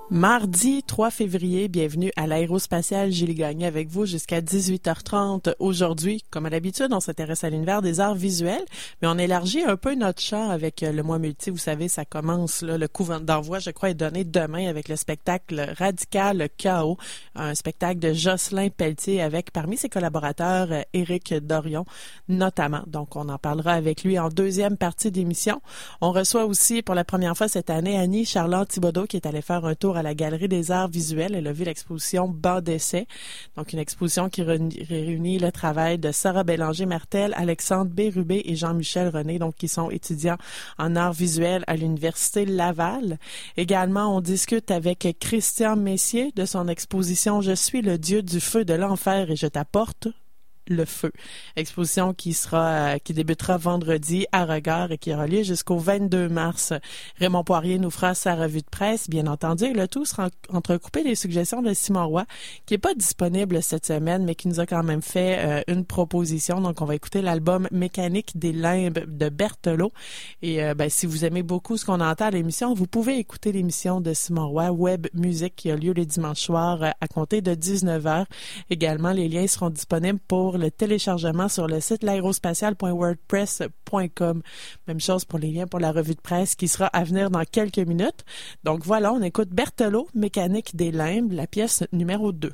Mardi 3 février, bienvenue à l'Aérospatiale Julie Gagné avec vous jusqu'à 18h30. Aujourd'hui, comme à l'habitude, on s'intéresse à l'univers des arts visuels, mais on élargit un peu notre champ avec le mois multi. Vous savez, ça commence, là, le coup d'envoi, je crois, est donné demain avec le spectacle Radical Chaos, un spectacle de Jocelyn Pelletier avec, parmi ses collaborateurs, Éric Dorion, notamment. Donc, on en parlera avec lui en deuxième partie d'émission. On reçoit aussi, pour la première fois cette année, Annie Charland-Thibodeau qui est allée faire un tour à la Galerie des Arts Visuels. Elle a vu l'exposition Banc d'essai, donc une exposition qui réunit le travail de Sarah Bélanger-Martel, Alexandre Bérubé et Jean-Michel René, donc qui sont étudiants en arts visuels à l'Université Laval. Également, on discute avec Christian Messier de son exposition « Je suis le dieu du feu de l'enfer et je t'apporte ». Le feu. Exposition qui débutera vendredi à Regard et qui aura lieu jusqu'au 22 mars. Raymond Poirier nous fera sa revue de presse, bien entendu, et le tout sera entrecoupé des suggestions de Simon Roy, qui est pas disponible cette semaine, mais qui nous a quand même fait une proposition. Donc, on va écouter l'album Mécanique des limbes de Berthelot. Et si vous aimez beaucoup ce qu'on entend à l'émission, vous pouvez écouter l'émission de Simon Roy, Web Musique, qui a lieu les dimanches soirs à compter de 19h. Également, les liens seront disponibles pour le téléchargement sur le site l'aérospatial.wordpress.com. Même chose pour les liens pour la revue de presse qui sera à venir dans quelques minutes. Donc voilà, on écoute Berthelot, Mécanique des limbes, la pièce numéro 2.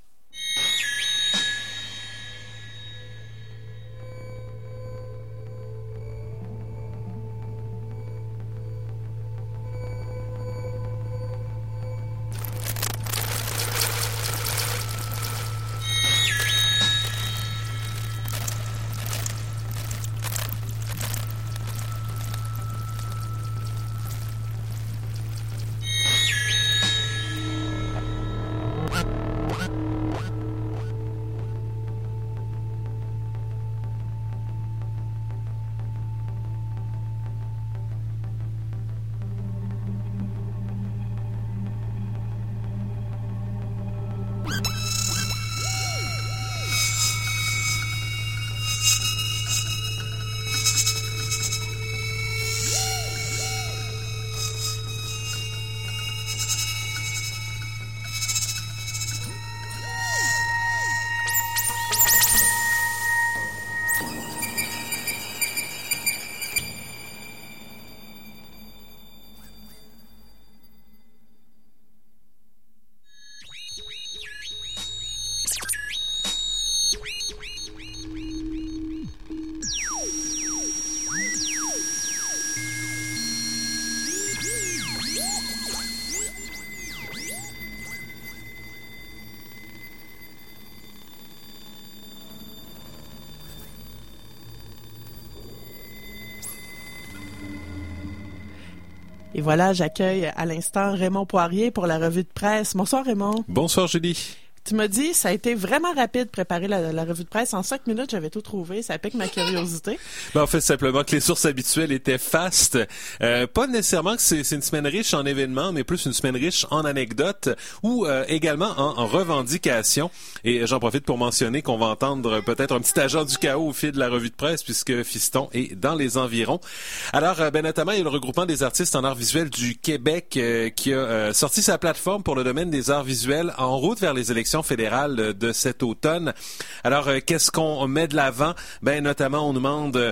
Et voilà, j'accueille à l'instant Raymond Poirier pour la revue de presse. Bonsoir Raymond. Bonsoir Julie. Tu m'as dit, ça a été vraiment rapide de préparer la revue de presse. En 5 minutes, j'avais tout trouvé. Ça pique ma curiosité. En fait, simplement que les sources habituelles étaient fastes. Pas nécessairement que c'est une semaine riche en événements, mais plus une semaine riche en anecdotes ou également en revendications. Et j'en profite pour mentionner qu'on va entendre peut-être un petit agent du chaos au fil de la revue de presse, puisque Fiston est dans les environs. Alors, notamment, il y a le regroupement des artistes en arts visuels du Québec qui a sorti sa plateforme pour le domaine des arts visuels en route vers les élections fédérale de cet automne. Alors, qu'est-ce qu'on met de l'avant? Notamment, on demande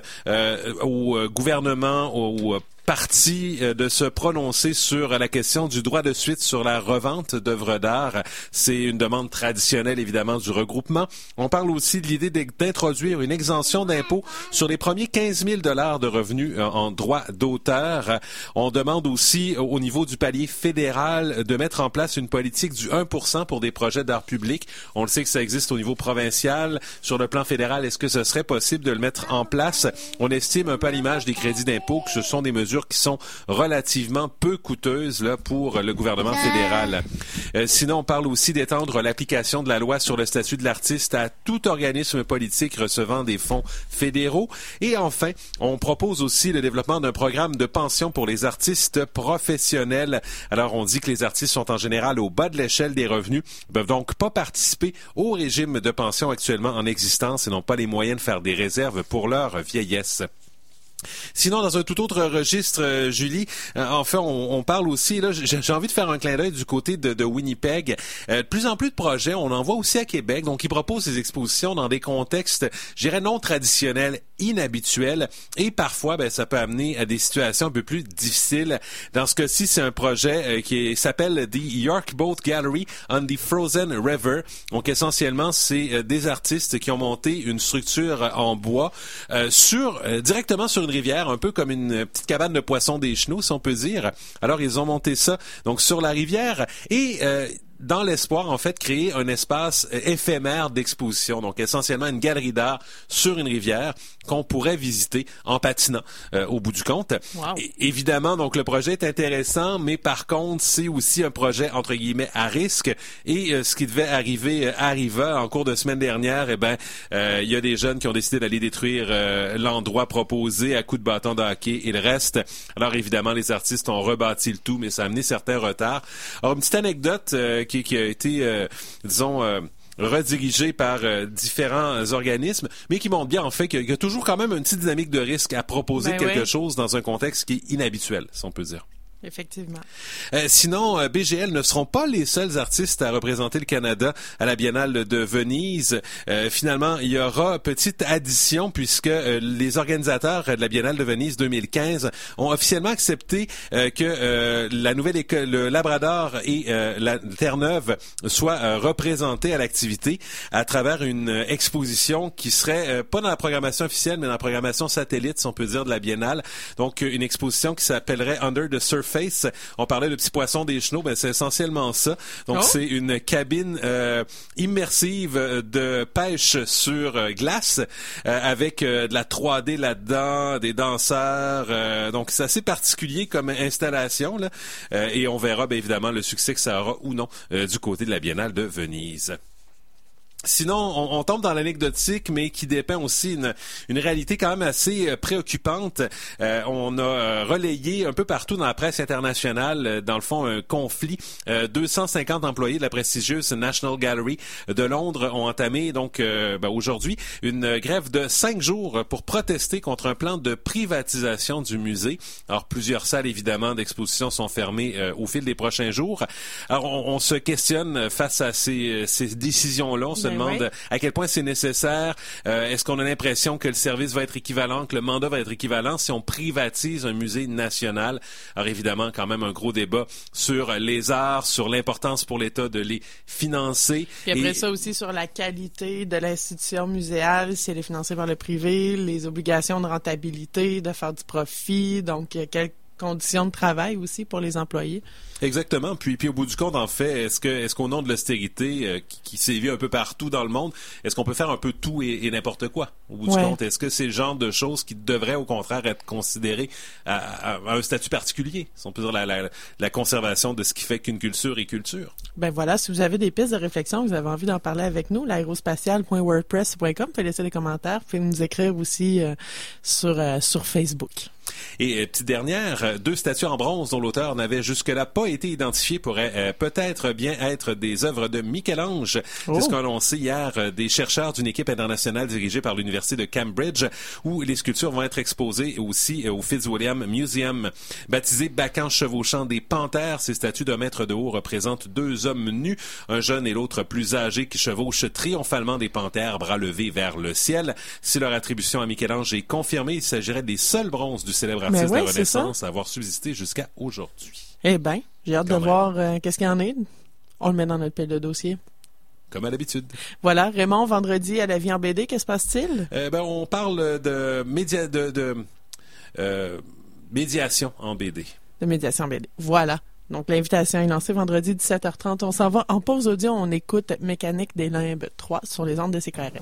au gouvernement, au parti de se prononcer sur la question du droit de suite sur la revente d'œuvres d'art. C'est une demande traditionnelle, évidemment, du regroupement. On parle aussi de l'idée d'introduire une exemption d'impôt sur les premiers 15 000 $ de revenus en droit d'auteur. On demande aussi, au niveau du palier fédéral, de mettre en place une politique du 1% pour des projets d'art public. On le sait que ça existe au niveau provincial. Sur le plan fédéral, est-ce que ce serait possible de le mettre en place? On estime un peu à l'image des crédits d'impôt que ce sont des mesures qui sont relativement peu coûteuses là, pour le gouvernement fédéral. Sinon, on parle aussi d'étendre l'application de la loi sur le statut de l'artiste à tout organisme politique recevant des fonds fédéraux. Et enfin, on propose aussi le développement d'un programme de pension pour les artistes professionnels. Alors, on dit que les artistes sont en général au bas de l'échelle des revenus, ne peuvent donc pas participer au régime de pension actuellement en existence et n'ont pas les moyens de faire des réserves pour leur vieillesse. Sinon, dans un tout autre registre, Julie, enfin, on parle aussi, là, j'ai envie de faire un clin d'œil du côté de Winnipeg. De plus en plus de projets, on en voit aussi à Québec, donc ils proposent des expositions dans des contextes, je dirais, non traditionnels, inhabituels, et parfois, ça peut amener à des situations un peu plus difficiles. Dans ce cas-ci, c'est un projet qui s'appelle The York Boat Gallery on the Frozen River. Donc, essentiellement, c'est des artistes qui ont monté une structure en bois directement sur une rivière, un peu comme une petite cabane de poissons des Chenaux, si on peut dire. Alors, ils ont monté ça donc sur la rivière et dans l'espoir, en fait, créer un espace éphémère d'exposition. Donc, essentiellement, une galerie d'art sur une rivière qu'on pourrait visiter en patinant au bout du compte. Wow. Évidemment, donc, le projet est intéressant, mais par contre, c'est aussi un projet, entre guillemets, à risque. Et ce qui devait arriver arriva en cours de semaine dernière. Il y a des jeunes qui ont décidé d'aller détruire l'endroit proposé à coups de bâton de hockey et le reste. Alors, évidemment, les artistes ont rebâti le tout, mais ça a amené certains retards. Alors, une petite anecdote qui a été, redirigé par différents organismes, mais qui montre bien en fait qu'il y a toujours quand même une petite dynamique de risque à proposer quelque chose dans un contexte qui est inhabituel, si on peut dire. Effectivement. Sinon, BGL ne seront pas les seuls artistes à représenter le Canada à la Biennale de Venise. Finalement, il y aura petite addition puisque les organisateurs de la Biennale de Venise 2015 ont officiellement accepté que la nouvelle école, le Labrador et la Terre-Neuve soient représentés à l'activité à travers une exposition qui serait pas dans la programmation officielle, mais dans la programmation satellite, si on peut dire, de la Biennale. Donc, une exposition qui s'appellerait Under the Surface. On parlait de petits poissons des Chenaux, c'est essentiellement ça. Donc, c'est une cabine immersive de pêche sur glace avec de la 3D là-dedans, des danseurs. Donc, c'est assez particulier comme installation, là. Et on verra, évidemment, le succès que ça aura ou non du côté de la Biennale de Venise. Sinon, on tombe dans l'anecdotique, mais qui dépeint aussi une réalité quand même assez préoccupante. On a relayé un peu partout dans la presse internationale, dans le fond, un conflit. 250 employés de la prestigieuse National Gallery de Londres ont entamé, donc aujourd'hui, une grève de 5 jours pour protester contre un plan de privatisation du musée. Alors, plusieurs salles, évidemment, d'exposition sont fermées au fil des prochains jours. Alors, on se questionne face à ces décisions-là. On se demande à quel point c'est nécessaire. Est-ce qu'on a l'impression que le service va être équivalent, que le mandat va être équivalent si on privatise un musée national? Alors évidemment, quand même un gros débat sur les arts, sur l'importance pour l'État de les financer. Puis après ça aussi sur la qualité de l'institution muséale, si elle est financée par le privé, les obligations de rentabilité, de faire du profit, donc quelles conditions de travail aussi pour les employés. Exactement. Puis au bout du compte, en fait, est-ce qu'au nom de l'austérité qui sévit un peu partout dans le monde, est-ce qu'on peut faire un peu tout et n'importe quoi au bout du compte? Est-ce que c'est le genre de choses qui devraient au contraire être considérées à un statut particulier, si on peut dire la conservation de ce qui fait qu'une culture est culture? Ben voilà, si vous avez des pistes de réflexion, vous avez envie d'en parler avec nous, l'aérospatial.wordpress.com, vous pouvez laisser des commentaires, vous pouvez nous écrire aussi sur Facebook. Et petite dernière, 2 statues en bronze dont l'auteur n'avait jusque-là pas été identifié pourraient peut-être bien être des œuvres de Michel-Ange. C'est ce qu'ont annoncé hier des chercheurs d'une équipe internationale dirigée par l'Université de Cambridge, où les sculptures vont être exposées aussi au Fitzwilliam Museum. Baptisé Bacchanal chevauchant des panthères, ces statues d'1 mètre de haut représentent 2 hommes nus, un jeune et l'autre plus âgé qui chevauchent triomphalement des panthères, bras levés vers le ciel. Si leur attribution à Michel-Ange est confirmée, il s'agirait des seuls bronzes du célèbre artiste de la Renaissance à avoir subsisté jusqu'à aujourd'hui. Eh bien, j'ai hâte de voir qu'est-ce qu'il y en est. On le met dans notre pile de dossier. Comme à l'habitude. Voilà, Raymond, vendredi à la vie en BD, qu'est-ce qui se passe-t-il? On parle de médiation en BD. De médiation en BD, voilà. Donc, l'invitation est lancée vendredi 17h30. On s'en va en pause audio, on écoute Mécanique des Limbes 3 sur les ondes de CKRM.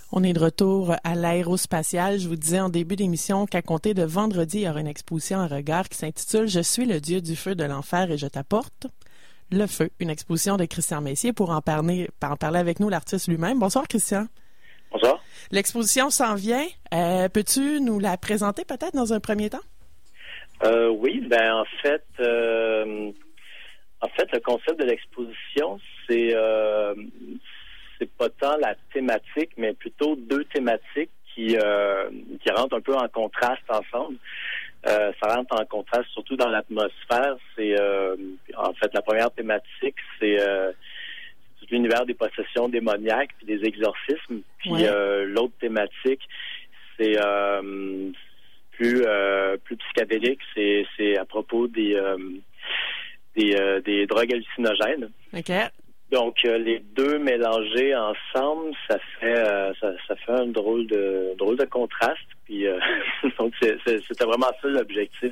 On est de retour à l'aérospatiale. Je vous disais en début d'émission qu'à compter de vendredi, il y aura une exposition à regard qui s'intitule « Je suis le dieu du feu de l'enfer et je t'apporte le feu ». Une exposition de Christian Messier. Pour en parler avec nous, l'artiste lui-même. Bonsoir, Christian. Bonsoir. L'exposition s'en vient. Peux-tu nous la présenter peut-être dans un premier temps? Oui, en fait, le concept de l'exposition, c'est pas tant la thématique, mais plutôt deux thématiques qui rentrent un peu en contraste ensemble. Ça rentre en contraste surtout dans l'atmosphère. C'est en fait la première thématique, c'est tout l'univers des possessions démoniaques puis des exorcismes. Puis l'autre thématique, c'est plus psychédélique. C'est à propos des drogues hallucinogènes. OK. Donc les deux mélangés ensemble, ça fait un drôle de contraste. Puis donc c'était vraiment ça l'objectif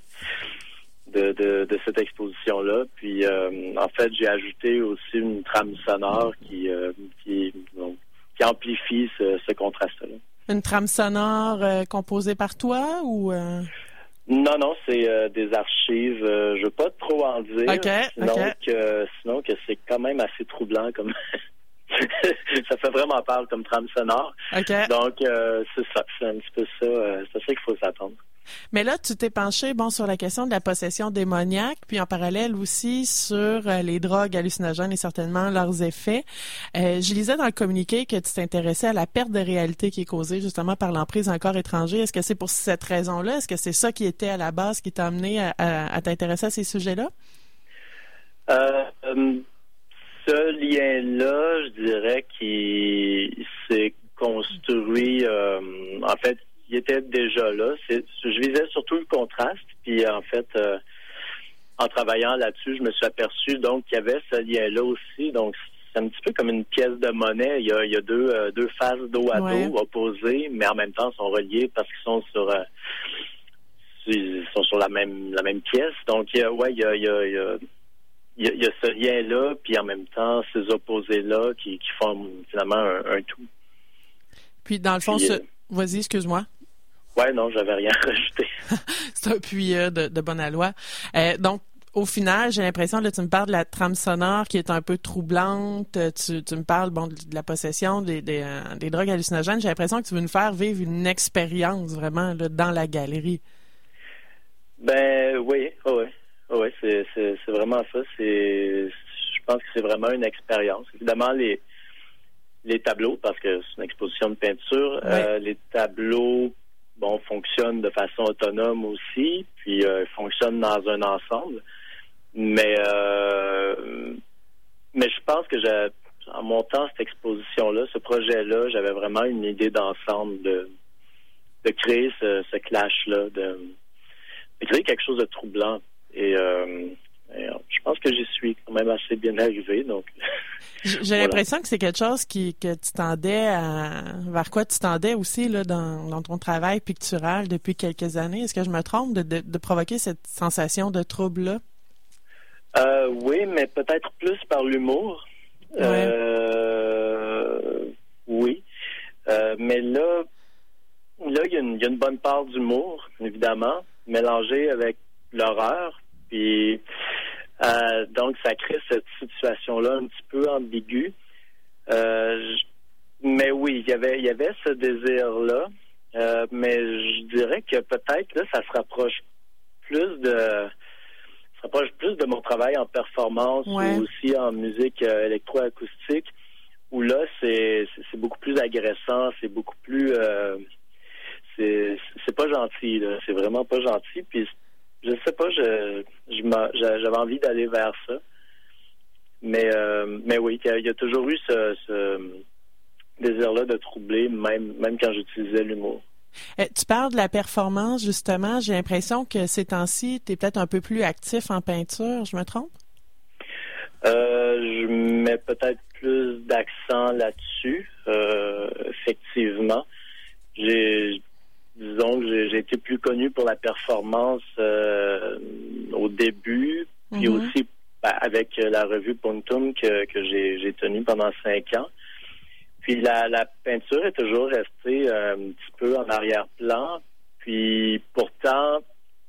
de cette exposition-là. Puis en fait, j'ai ajouté aussi une trame sonore qui amplifie ce contraste-là. Une trame sonore composée par toi ou Non, c'est des archives. Je veux pas trop en dire. Sinon que c'est quand même assez troublant comme ça fait vraiment peur comme trame sonore. Okay. Donc c'est ça, c'est un petit peu ça. C'est ça qu'il faut s'attendre. Mais là, tu t'es penché sur la question de la possession démoniaque, puis en parallèle aussi sur les drogues hallucinogènes et certainement leurs effets. Je lisais dans le communiqué que tu t'intéressais à la perte de réalité qui est causée justement par l'emprise d'un corps étranger. Est-ce que c'est pour cette raison-là? Est-ce que c'est ça qui était à la base qui t'a amené à t'intéresser à ces sujets-là? Ce lien-là, je dirais qu'il s'est construit, en fait, il était déjà là. Je visais surtout le contraste. Puis en fait, en travaillant là-dessus, je me suis aperçu donc qu'il y avait ce lien-là aussi. Donc c'est un petit peu comme une pièce de monnaie. Il y a deux faces dos à dos opposées, mais en même temps sont reliées parce qu'ils sont sur la même pièce. Donc il y a ce lien-là, puis en même temps ces opposés-là qui forment finalement un tout. Puis dans le fond, vas-y, excuse-moi. Ouais, non, j'avais rien rajouté. C'est un puits de bonne aloi. Donc, au final, j'ai l'impression, là, tu me parles de la trame sonore qui est un peu troublante. Tu me parles, de la possession des drogues hallucinogènes. J'ai l'impression que tu veux nous faire vivre une expérience vraiment là, dans la galerie. Oui, c'est vraiment ça. Je pense que c'est vraiment une expérience. Évidemment, les tableaux, parce que c'est une exposition de peinture, les tableaux fonctionnent de façon autonome aussi, puis fonctionnent dans un ensemble. Mais je pense que en montant cette exposition-là, ce projet-là, j'avais vraiment une idée d'ensemble de créer ce clash-là, de créer quelque chose de troublant. Et je pense que j'y suis quand même assez bien arrivé, donc... J'ai l'impression que c'est quelque chose que tu tendais vers quoi tu tendais aussi là dans ton travail pictural depuis quelques années. Est-ce que je me trompe de provoquer cette sensation de trouble-là? Oui, mais peut-être plus par l'humour. Oui. Mais là, il y a une bonne part d'humour, évidemment, mélangée avec l'horreur. Puis donc, ça crée cette situation-là un petit peu ambiguë. Mais oui, il y avait ce désir-là. Mais je dirais que peut-être là, ça se rapproche plus de mon travail en performance ou aussi en musique électroacoustique, où là, c'est beaucoup plus agressant, c'est beaucoup plus... c'est pas gentil, là. C'est vraiment pas gentil. Puis je sais pas, j'avais envie d'aller vers ça. Mais oui, il y a toujours eu ce désir-là de troubler, même quand j'utilisais l'humour. Tu parles de la performance, justement. J'ai l'impression que ces temps-ci, tu es peut-être un peu plus actif en peinture. Je me trompe? Je mets peut-être plus d'accent là-dessus, effectivement. Disons que j'ai été plus connu pour la performance au début, puis aussi avec la revue Punctum que j'ai tenue pendant 5 ans. Puis la peinture est toujours restée un petit peu en arrière-plan. Puis pourtant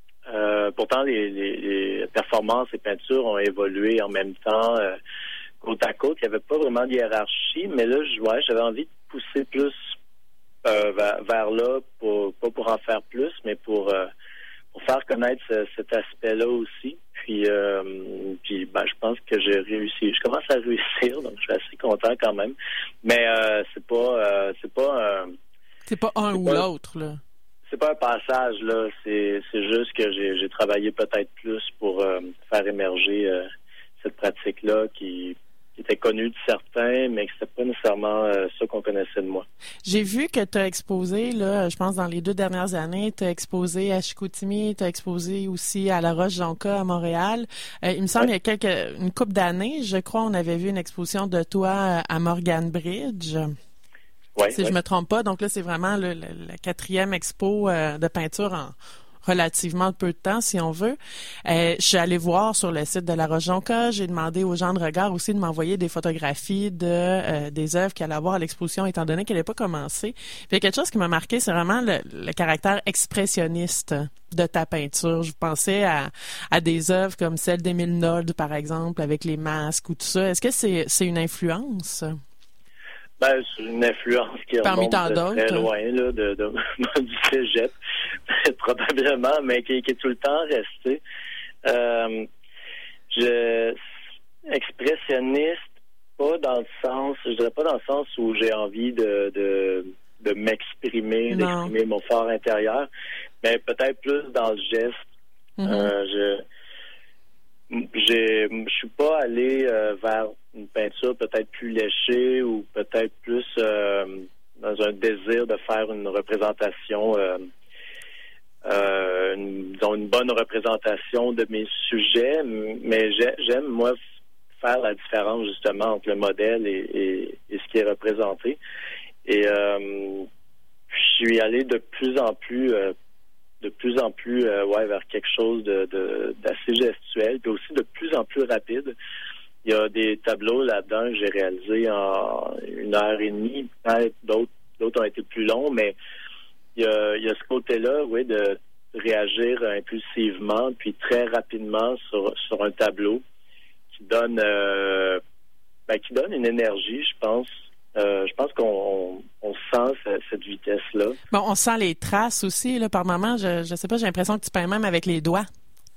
les performances et peintures ont évolué en même temps, côte à côte. Il n'y avait pas vraiment de hiérarchie, mais là, j'avais envie de pousser plus vers là, pas pour en faire plus, mais pour faire connaître cet aspect-là aussi. Puis je pense que j'ai réussi. Je commence à réussir, donc je suis assez content quand même. Mais c'est pas un ou l'autre, là. C'est pas un passage, là. C'est juste que j'ai travaillé peut-être plus pour faire émerger cette pratique-là qui était connue de certains, mais que c'était pas nécessairement ça qu'on connaissait de moi. J'ai vu que tu as exposé, là, je pense dans les 2 dernières années, tu as exposé à Chicoutimi, tu as exposé aussi à La Roche-Jonca à Montréal. Il me semble il y a une couple d'années, je crois, on avait vu une exposition de toi à Morgan Bridge. Si je me trompe pas. Donc là, c'est vraiment la 4e expo de peinture en relativement peu de temps, si on veut. Je suis allée voir sur le site de La Roche-Jonca. J'ai demandé aux gens de regard aussi de m'envoyer des photographies des œuvres qu'elle allait avoir à l'exposition, étant donné qu'elle n'est pas commencée. Puis il y a quelque chose qui m'a marqué, c'est vraiment le caractère expressionniste de ta peinture. Je pensais à des œuvres comme celle d'Émile Nolde, par exemple, avec les masques ou tout ça. Est-ce que c'est une influence? C'est une influence qui remonte de très loin, là, du cégep, probablement, mais qui est tout le temps restée. Expressionniste, pas dans le sens, je dirais pas dans le sens où j'ai envie de m'exprimer, d'exprimer mon fort intérieur, mais peut-être plus dans le geste. Je suis pas allé vers une peinture peut-être plus léchée ou peut-être plus dans un désir de faire une représentation, une bonne représentation de mes sujets, mais j'aime, moi, faire la différence justement entre le modèle et ce qui est représenté. Et je suis allé de plus en plus vers quelque chose d'assez gestuel, puis aussi de plus en plus rapide. Il y a des tableaux là-dedans que j'ai réalisés en 1h30, peut-être d'autres ont été plus longs, mais il y a ce côté-là, de réagir impulsivement, puis très rapidement sur un tableau qui donne une énergie, je pense. Je pense qu'on sent cette vitesse-là. Bon, on sent les traces aussi, là, par moment. Je sais pas, j'ai l'impression que tu peins même avec les doigts.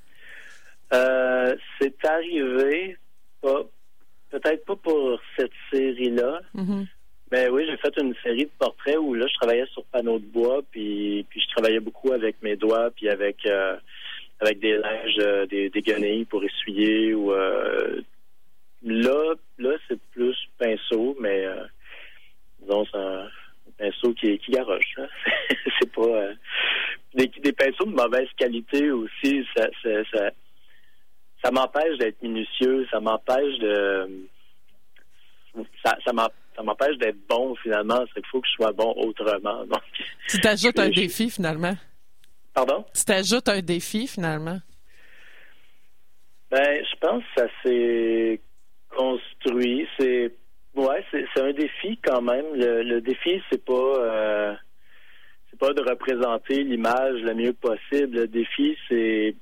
C'est arrivé, peut-être pas pour cette série-là, mais oui, j'ai fait une série de portraits où là, je travaillais sur panneaux de bois, puis je travaillais beaucoup avec mes doigts, puis avec des linges, des guenilles pour essuyer, ou là, c'est plus pinceau, mais disons, c'est un pinceau qui garoche. Hein? C'est pas des pinceaux de mauvaise qualité aussi. Ça m'empêche d'être minutieux. Ça m'empêche ça m'empêche d'être bon finalement. C'est qu'il faut que je sois bon autrement. Donc, tu t'ajoutes un défi finalement. Pardon? Tu t'ajoutes un défi finalement. Je pense que ça s'est construit. C'est un défi quand même. Le défi, c'est pas de représenter l'image le mieux possible. Le défi, c'est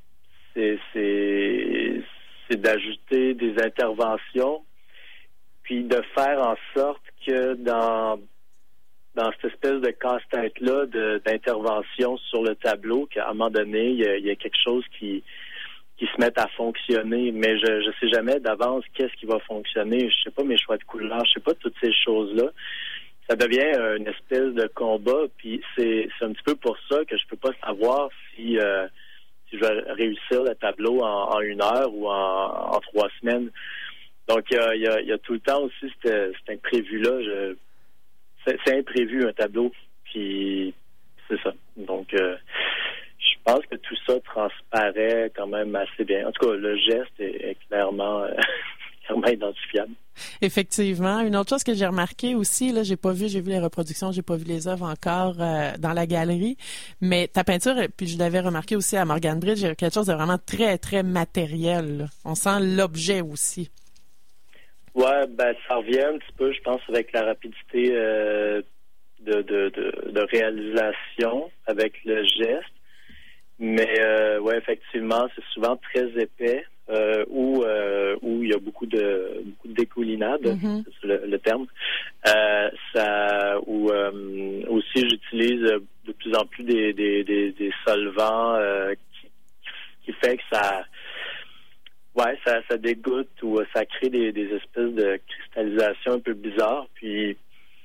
d'ajouter des interventions, puis de faire en sorte que dans cette espèce de casse-tête-là d'intervention sur le tableau, qu'à un moment donné, il y a quelque chose qui se mette à fonctionner, mais je sais jamais d'avance qu'est-ce qui va fonctionner. Je sais pas mes choix de couleurs, je sais pas toutes ces choses-là. Ça devient une espèce de combat, puis c'est un petit peu pour ça que je peux pas savoir si je vais réussir le tableau en 1 heure ou en 3 semaines. Donc il y a tout le temps aussi cet imprévu-là. C'est imprévu un tableau, puis c'est ça. Donc je pense que tout ça transparaît quand même assez bien. En tout cas, le geste est clairement identifiable. Effectivement. Une autre chose que j'ai remarqué aussi, là, j'ai vu les reproductions, j'ai pas vu les œuvres encore dans la galerie, mais ta peinture, puis je l'avais remarqué aussi à Morgan Bridge, il y a quelque chose de vraiment très, très matériel, là. On sent l'objet aussi. Ouais, ben ça revient un petit peu, je pense, avec la rapidité de réalisation, avec le geste. Mais ouais, effectivement, c'est souvent très épais, où il y a beaucoup de découlinade, Mm-hmm. c'est le terme. Aussi j'utilise de plus en plus des solvants qui fait que ça dégoûte ou ça crée des espèces de cristallisation un peu bizarres. Puis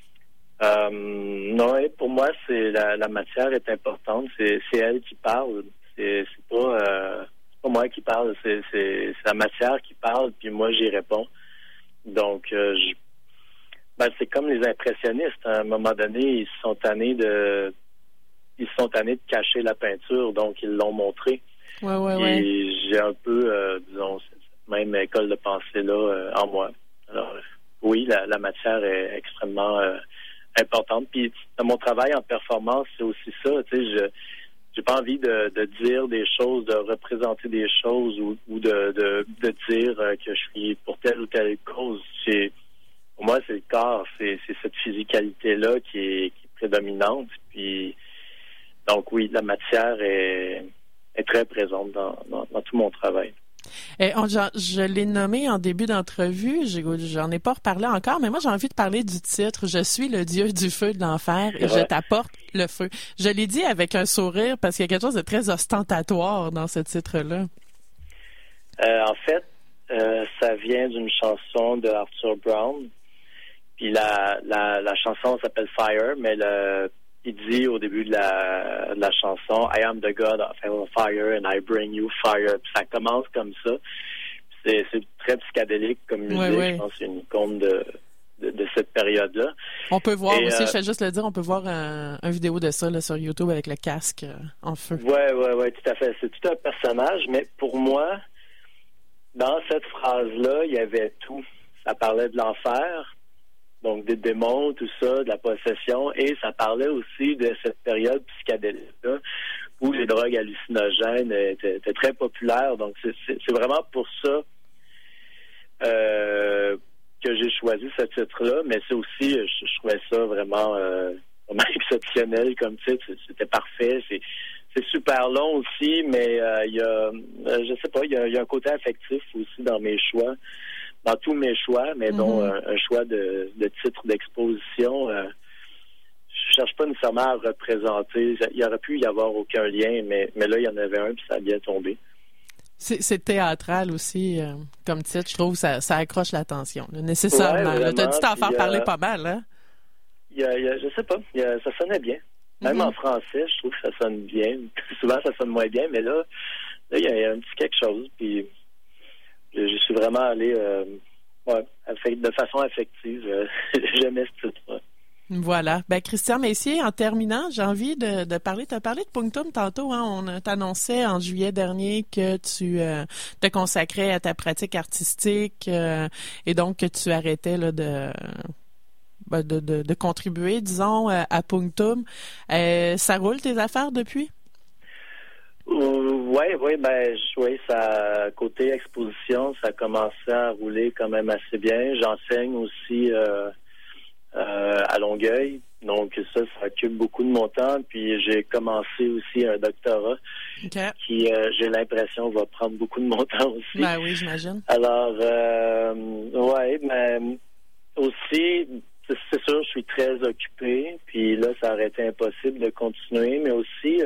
non, et pour moi, c'est la matière est importante. C'est elle qui parle. C'est pas moi qui parle. C'est la matière qui parle. Puis moi, j'y réponds. Donc, c'est comme les impressionnistes. À un moment donné, ils se sont tannés de cacher la peinture. Donc, ils l'ont montré. Ouais. Et j'ai un peu, disons, cette même école de pensée-là en moi. Alors, oui, la matière est extrêmement importante. Puis, dans mon travail en performance, c'est aussi ça. Tu sais, j'ai pas envie de dire des choses, de représenter des choses ou de dire que je suis pour telle ou telle cause. Pour moi, c'est le corps. C'est cette physicalité-là qui est prédominante. Puis, donc oui, la matière est très présente dans tout mon travail. Je l'ai nommé en début d'entrevue, j'en ai pas reparlé encore, mais moi j'ai envie de parler du titre. Je suis le dieu du feu de l'enfer et je t'apporte le feu. Je l'ai dit avec un sourire parce qu'il y a quelque chose de très ostentatoire dans ce titre-là. En fait, ça vient d'une chanson de Arthur Brown. Puis la chanson s'appelle Fire, mais il dit au début de la chanson, I am the God of fire and I bring you fire. Puis ça commence comme ça. C'est très psychédélique comme musique. Ouais. Je pense que c'est une icône de cette période-là. On peut voir aussi, je fais juste le dire, on peut voir un vidéo de ça là, sur YouTube avec le casque en feu. Ouais, tout à fait. C'est tout un personnage, mais pour moi, dans cette phrase-là, il y avait tout. Ça parlait de l'enfer, donc des démons, tout ça, de la possession, et ça parlait aussi de cette période psychédélique-là où les drogues hallucinogènes étaient très populaires. Donc, c'est vraiment pour ça que j'ai choisi ce titre-là, mais c'est aussi, je trouvais ça vraiment exceptionnel comme titre. C'était parfait. C'est super long aussi, mais il y a, je sais pas, il y a un côté affectif aussi dans mes choix. Dans tous mes choix, mais dont un choix de titre d'exposition. Je cherche pas nécessairement à représenter. Il y aurait pu y avoir aucun lien, mais là, il y en avait un, puis ça a bien tombé. C'est théâtral aussi, comme titre. Je trouve que ça accroche l'attention, là, nécessairement. Ouais, tu as dû t'en faire parler pas mal, hein? Je sais pas, ça sonnait bien. Même en français, je trouve que ça sonne bien. Souvent, ça sonne moins bien, mais là il y a un petit quelque chose, puis je suis vraiment allé de façon affective. J'aimais ce titre. Voilà. Ben, Christian Messier, en terminant, j'ai envie de parler. Tu as parlé de Punctum tantôt, hein? On t'annonçait en juillet dernier que tu te consacrais à ta pratique artistique et donc que tu arrêtais là, de contribuer, disons, à Punctum. Ça roule tes affaires depuis? Oui, ça, côté exposition, ça a commencé à rouler quand même assez bien. J'enseigne aussi à Longueuil, donc ça occupe beaucoup de mon temps. Puis j'ai commencé aussi un doctorat qui, j'ai l'impression, va prendre beaucoup de mon temps aussi. Ben oui, j'imagine. Alors, mais aussi, c'est sûr, je suis très occupé. Puis là, ça aurait été impossible de continuer, mais aussi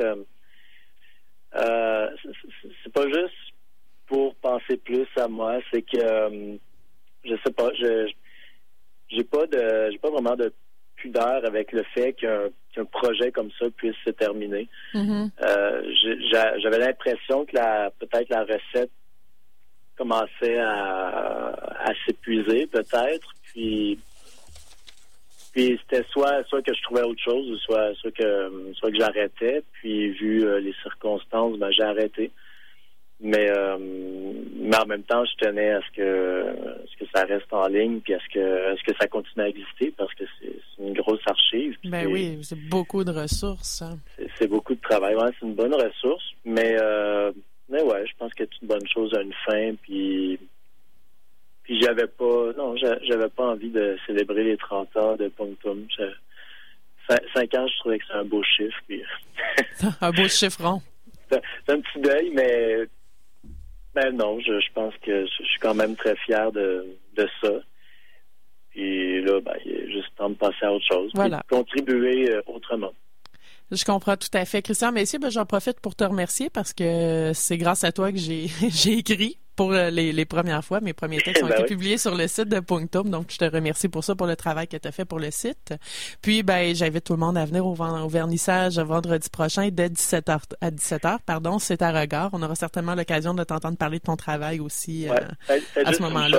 c'est pas juste pour penser plus à moi, c'est que je sais pas, j'ai pas vraiment de pudeur avec le fait qu'un projet comme ça puisse se terminer. J'avais l'impression que peut-être la recette commençait à s'épuiser, peut-être, puis c'était soit que je trouvais autre chose, ou soit que j'arrêtais. Puis vu les circonstances, j'ai arrêté. Mais en même temps, je tenais à ce que ça reste en ligne, puis à ce que ça continue à exister, parce que c'est une grosse archive. Ben oui, c'est beaucoup de ressources. Hein. C'est beaucoup de travail. Ouais, c'est une bonne ressource, mais ouais, je pense que toute bonne chose a une fin, puis Puis j'avais pas envie de célébrer les 30 ans de Punctum. 5 ans, je trouvais que c'est un beau chiffre. Puis Un beau chiffron. c'est un petit deuil, mais non, je pense que je suis quand même très fier de ça. Puis là, il est juste temps de passer à autre chose. Voilà. Puis contribuer autrement. Je comprends tout à fait. Christian Messier, j'en profite pour te remercier parce que c'est grâce à toi que j'ai écrit pour les premières fois. Mes premiers textes ont été publiés sur le site de Punctum, donc je te remercie pour ça, pour le travail que tu as fait pour le site. Puis, j'invite tout le monde à venir au vernissage vendredi prochain dès 17h, à 17h, c'est à Regard. On aura certainement l'occasion de t'entendre parler de ton travail aussi à ce moment-là.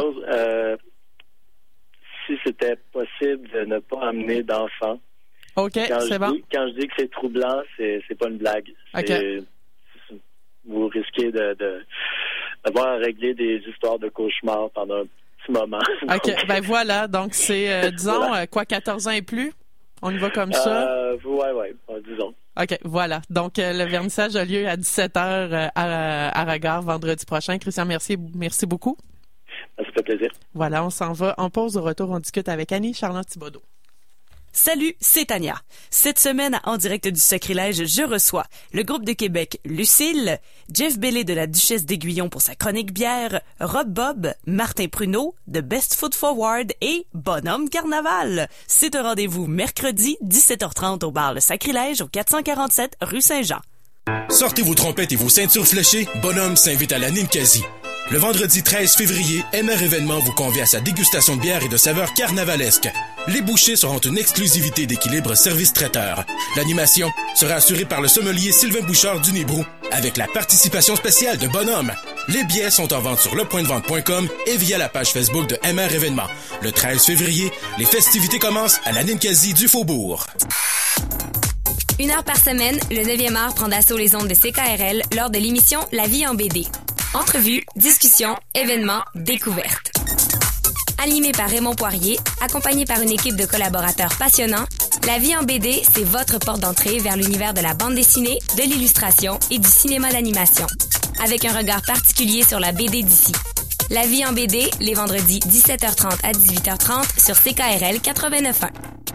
Si c'était possible de ne pas amener d'enfants. OK, c'est bon. Quand je dis que c'est troublant, c'est pas une blague. OK. Vous risquez d'avoir à régler des histoires de cauchemars pendant un petit moment. OK, voilà. Donc, c'est, disons, 14 ans et plus? On y va comme ça? Ouais, disons. OK, voilà. Donc, le vernissage a lieu à 17h à Regard vendredi prochain. Christian, merci beaucoup. Ça fait plaisir. Voilà, on s'en va. En pause, au retour, on discute avec Annie Charland-Thibodeau. Salut, c'est Tania. Cette semaine, En direct du Sacrilège, je reçois le groupe de Québec Lucille, Jeff Bellé de la Duchesse d'Aiguillon pour sa chronique bière, Rob Bob, Martin Pruneau de Best Foot Forward et Bonhomme Carnaval. C'est un rendez-vous mercredi 17h30 au bar Le Sacrilège au 447 rue Saint-Jean. Sortez vos trompettes et vos ceintures fléchées, Bonhomme s'invite à la Ninkasi. Le vendredi 13 février, MR Événement vous convie à sa dégustation de bière et de saveurs carnavalesques. Les bouchées seront une exclusivité d'Équilibre Service Traiteur. L'animation sera assurée par le sommelier Sylvain Bouchard du Nibrou, avec la participation spéciale de Bonhomme. Les billets sont en vente sur lepointdevente.com et via la page Facebook de MR Événement. Le 13 février, les festivités commencent à la Ninkasi du Faubourg. 1 heure par semaine, le 9e art prend d'assaut les ondes de CKRL lors de l'émission La vie en BD. Entrevues, discussions, événements, découvertes. Animé par Raymond Poirier, accompagné par une équipe de collaborateurs passionnants, La vie en BD, c'est votre porte d'entrée vers l'univers de la bande dessinée, de l'illustration et du cinéma d'animation. Avec un regard particulier sur la BD d'ici. La vie en BD, les vendredis 17h30 à 18h30 sur CKRL 89.1.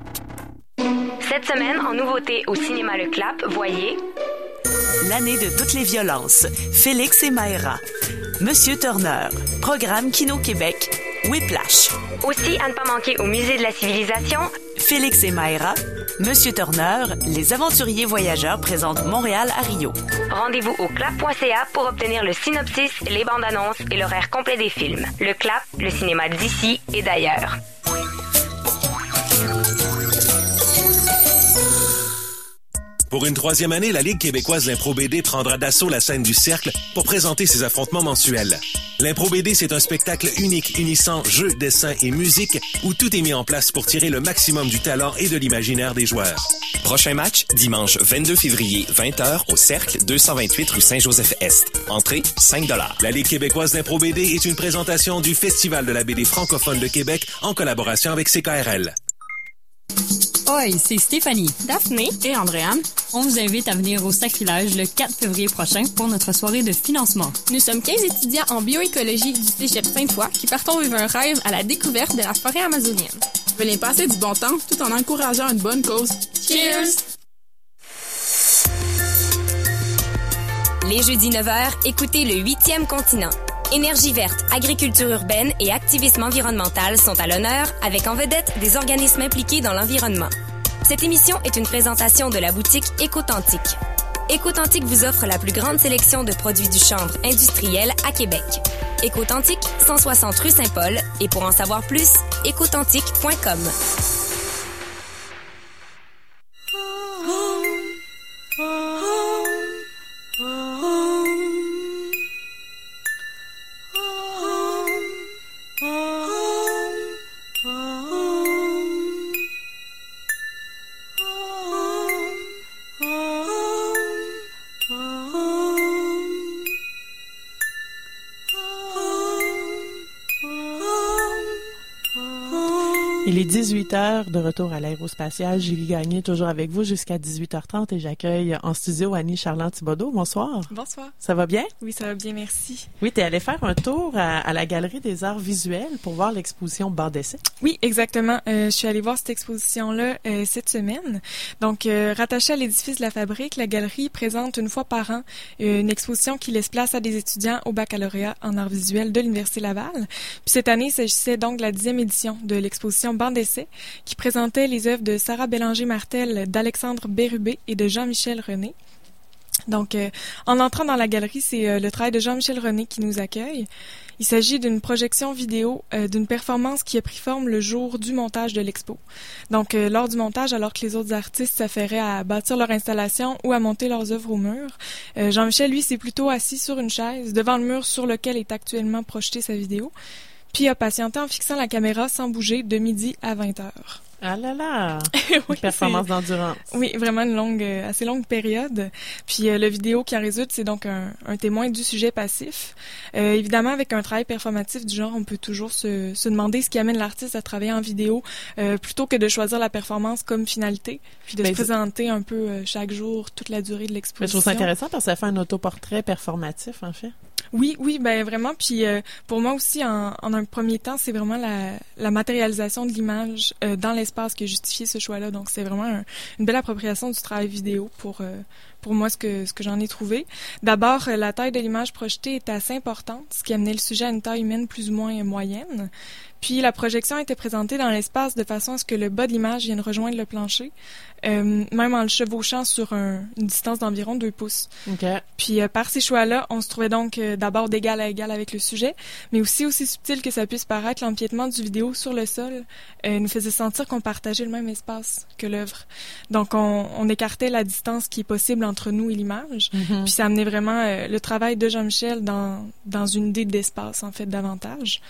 Cette semaine, en nouveauté au cinéma Le Clap, voyez... L'année de toutes les violences, Félix et Maëra. Monsieur Turner, programme Kino Québec, Whiplash. Aussi, à ne pas manquer au Musée de la Civilisation, Félix et Maëra, Monsieur Turner, les aventuriers voyageurs présentent Montréal à Rio. Rendez-vous au clap.ca pour obtenir le synopsis, les bandes annonces et l'horaire complet des films. Le Clap, le cinéma d'ici et d'ailleurs. Pour une 3e année, la Ligue québécoise L'Impro BD prendra d'assaut la scène du Cercle pour présenter ses affrontements mensuels. L'Impro BD, c'est un spectacle unique unissant jeux, dessins et musique où tout est mis en place pour tirer le maximum du talent et de l'imaginaire des joueurs. Prochain match, dimanche 22 février, 20h, au Cercle, 228 rue Saint-Joseph-Est. Entrée, 5 $. La Ligue québécoise d'Impro BD est une présentation du Festival de la BD francophone de Québec en collaboration avec CKRL. Oi, c'est Stéphanie, Daphné et Andréane. On vous invite à venir au Sacrilège le 4 février prochain pour notre soirée de financement. Nous sommes 15 étudiants en bioécologie du Cégep Sainte-Foy qui partons vivre un rêve à la découverte de la forêt amazonienne. Venez passer du bon temps tout en encourageant une bonne cause. Cheers! Les jeudis 9h, écoutez le 8e continent. Énergie verte, agriculture urbaine et activisme environnemental sont à l'honneur, avec en vedette des organismes impliqués dans l'environnement. Cette émission est une présentation de la boutique Écotantique. Écotantique vous offre la plus grande sélection de produits du chanvre industriel à Québec. Écotantique, 160 rue Saint-Paul, et pour en savoir plus, écotantique.com. Il est 18h, de retour à l'aérospatiale. Julie Gagné, toujours avec vous jusqu'à 18h30 et j'accueille en studio Annie Charland-Thibodeau. Bonsoir. Bonsoir. Ça va bien? Oui, ça va bien, merci. Oui, tu es allée faire un tour à la Galerie des Arts Visuels pour voir l'exposition Banc d'essai. Oui, exactement. Je suis allée voir cette exposition-là cette semaine. Donc, rattachée à l'édifice de la Fabrique, la galerie présente une fois par an une exposition qui laisse place à des étudiants au baccalauréat en arts visuels de l'Université Laval. Puis cette année, il s'agissait donc de la 10e édition de l'exposition Banc d'essai qui présentait les œuvres de Sarah Bélanger-Martel, d'Alexandre Bérubé et de Jean-Michel René. Donc, en entrant dans la galerie, c'est le travail de Jean-Michel René qui nous accueille. Il s'agit d'une projection vidéo d'une performance qui a pris forme le jour du montage de l'expo. Donc, lors du montage, alors que les autres artistes s'affairaient à bâtir leur installation ou à monter leurs œuvres au mur, Jean-Michel, lui, s'est plutôt assis sur une chaise devant le mur sur lequel est actuellement projetée sa vidéo, puis a patienté en fixant la caméra sans bouger de midi à 20h. Ah là là! Oui, une performance d'endurance. Oui, vraiment une assez longue période. Puis le vidéo qui en résulte, c'est donc un témoin du sujet passif. Évidemment, avec un travail performatif du genre, on peut toujours se demander ce qui amène l'artiste à travailler en vidéo plutôt que de choisir la performance comme finalité, puis de se présenter un peu chaque jour, toute la durée de l'exposition. Je trouve ça intéressant parce que ça fait un autoportrait performatif, en fait. Oui, ben vraiment. Puis pour moi aussi, en un premier temps, c'est vraiment la matérialisation de l'image dans l'espace qui a justifié ce choix-là. Donc c'est vraiment une belle appropriation du travail vidéo pour moi ce que j'en ai trouvé. D'abord, la taille de l'image projetée était assez importante, ce qui amenait le sujet à une taille humaine plus ou moins moyenne. Puis la projection était présentée dans l'espace de façon à ce que le bas de l'image vienne rejoindre le plancher, même en le chevauchant sur une distance d'environ 2 pouces. Okay. Puis par ces choix-là, on se trouvait donc d'abord d'égal à égal avec le sujet, mais aussi subtil que ça puisse paraître, l'empiètement du vidéo sur le sol nous faisait sentir qu'on partageait le même espace que l'œuvre. Donc on écartait la distance qui est possible entre nous et l'image, puis ça amenait vraiment le travail de Jean-Michel dans une idée d'espace, en fait, davantage.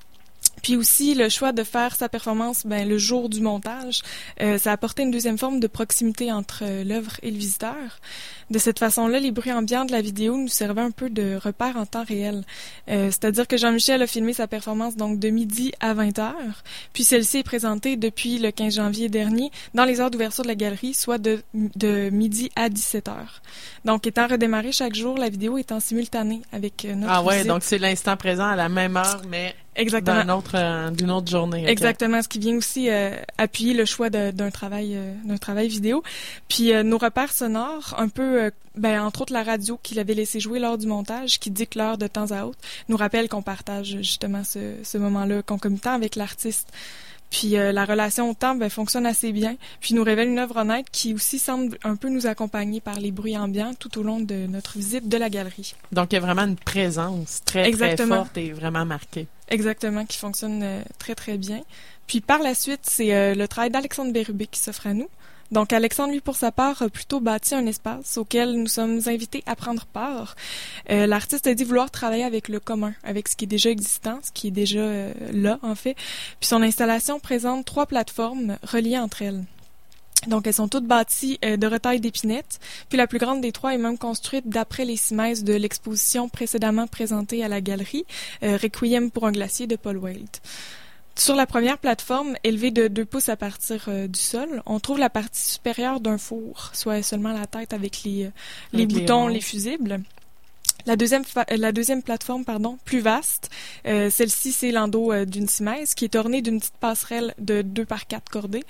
Puis aussi, le choix de faire sa performance le jour du montage, ça apportait une deuxième forme de proximité entre l'œuvre et le visiteur. De cette façon-là, les bruits ambiants de la vidéo nous servaient un peu de repère en temps réel. C'est-à-dire que Jean-Michel a filmé sa performance donc de midi à 20h, puis celle-ci est présentée depuis le 15 janvier dernier dans les heures d'ouverture de la galerie, soit de midi à 17h. Donc, étant redémarrée chaque jour, la vidéo est en simultané avec notre visite. Donc c'est l'instant présent à la même heure, mais exactement. D'une autre journée. Okay. Exactement, ce qui vient aussi appuyer le choix d'un travail vidéo. Puis nos repères sonores, un peu, entre autres la radio qu'il avait laissé jouer lors du montage, qui dicte l'heure de temps à autre, nous rappelle qu'on partage justement ce moment-là concomitant avec l'artiste. Puis la relation au temps fonctionne assez bien, puis nous révèle une œuvre honnête qui aussi semble un peu nous accompagner par les bruits ambiants tout au long de notre visite de la galerie. Donc il y a vraiment une présence très forte et vraiment marquée. Exactement, qui fonctionne très très bien. Puis par la suite, c'est le travail d'Alexandre Bérubé qui s'offre à nous. Donc, Alexandre, lui, pour sa part, a plutôt bâti un espace auquel nous sommes invités à prendre part. L'artiste a dit vouloir travailler avec le commun, avec ce qui est déjà existant, ce qui est déjà là, en fait. Puis son installation présente 3 plateformes reliées entre elles. Donc, elles sont toutes bâties de retailles d'épinettes. Puis la plus grande des 3 est même construite d'après les cimaises de l'exposition précédemment présentée à la galerie, Requiem pour un glacier de Paul Wilde. Sur la première plateforme, élevée de 2 pouces à partir du sol, on trouve la partie supérieure d'un four, soit seulement la tête avec les boutons, les fusibles. La deuxième plateforme, plus vaste, celle-ci, c'est l'endos d'une cimaise qui est ornée d'une petite passerelle de 2 par 4 cordées.